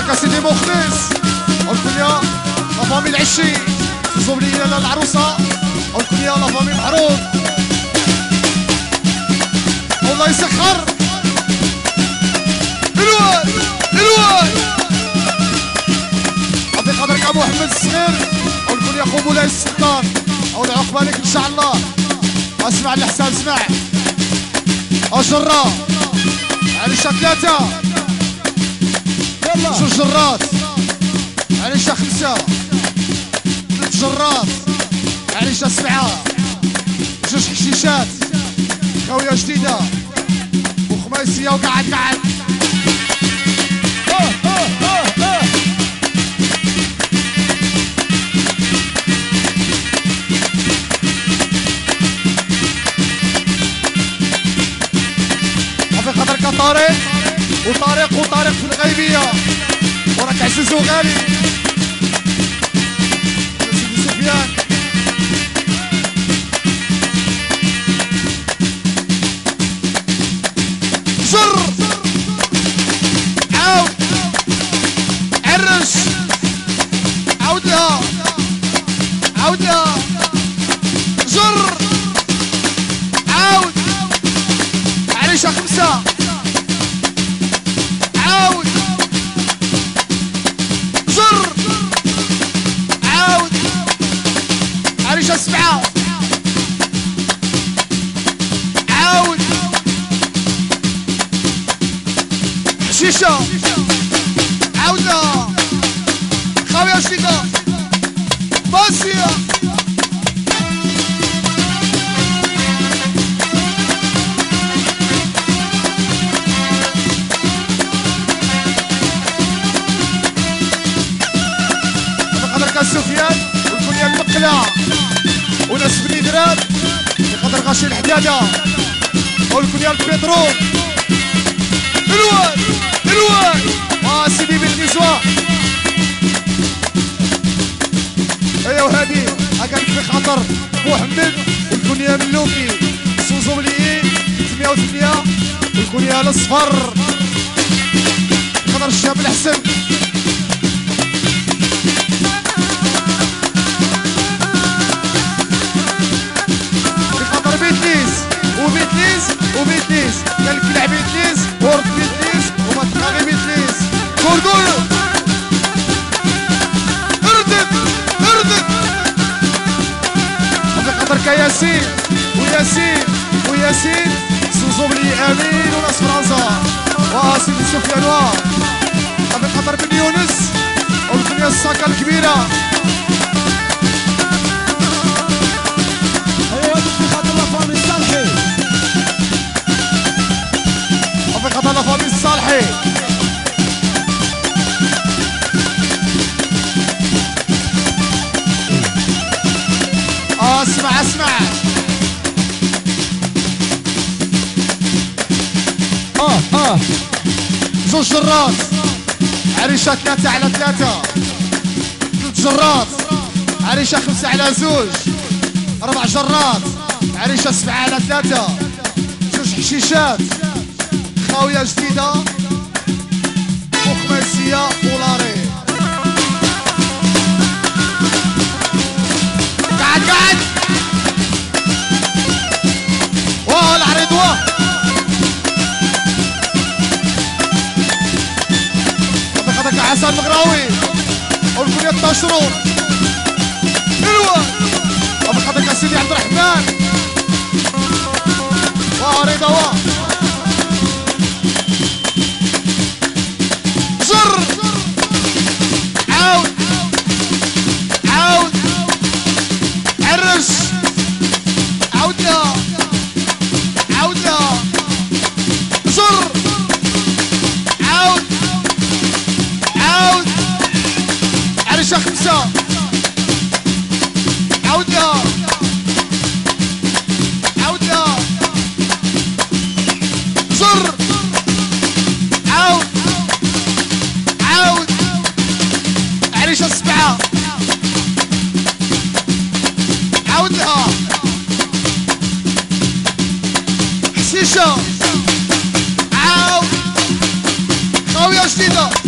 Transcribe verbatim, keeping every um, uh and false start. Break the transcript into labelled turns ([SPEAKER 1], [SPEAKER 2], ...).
[SPEAKER 1] خاطرك اسيدي مخلص الكنيا لا فامي العشي زوبلينا للعروسه الكنيا لا فامي محروم الله يسخر الواد الواد عطي قدرك ابو احمد الصغير والكنيا خو مولاي السلطان او عقبالك ان شاء الله. اسمع الحساب اسمع اجرة عريشة ثلاثة جوج جرات عريشة خمسة ثلاث جرات عريشة سبعة جوج حشيشات خاوية جديدة وخميسية وقعد قعد طارق وطارق وطارق في الغيبية وراك عزيز وغالي سيدي سفيان جر عاود عرش عاود لها عاود لها جر عاود عريشة خمسة عاود زر عاود عريشة سبعة عاود حشيشة عاودة خاوية جديدة باسية سفيان والكنيا المقلة وناس بني دراب بقدر غاشي الحدادة والكنيا البترول الواد الواد اه سيدي بالغزوة ايوا وهادي هاكاك في خاطر محمد والكنيا ملوكي سوزوبليين ثمانية وثمانية والكنيا الاصفر قدر الشاب الحسن وبيتليز وبيتليز قال لك لعب بيتليز ورد بيتليز وما تبقى بيتليز كوردويو اردد اردد بقدرك ياسين وياسين وياسين سوزوبلي امين وناس فرنسا وسيدي سفيان واه بقدر بن يونس والكنيا الساكه الكبيره خطر لفامي الصالحي اه اسمع اسمع اه اه زوج جرات عريشة ثلاثة على ثلاثة ثلاث جرات عريشة خمسة على زوج أربع جرات عريشة سبعة على ثلاثة جوج حشيشات خاوية جديدة وخماسية ولاري قعد قعد واه العريض واه هذاك حسن المغراوي والكنية الطاشرون الوا هذاك سيدي عبد الرحمن واه رضا واه عاود عاود عرش عاود لها عاود لها زر عاود عاود عرشة خمسة عاود لها عاود لها زر عاود عاود عريشة سبعة عاود لها حشيشة عاود خاوية جديدة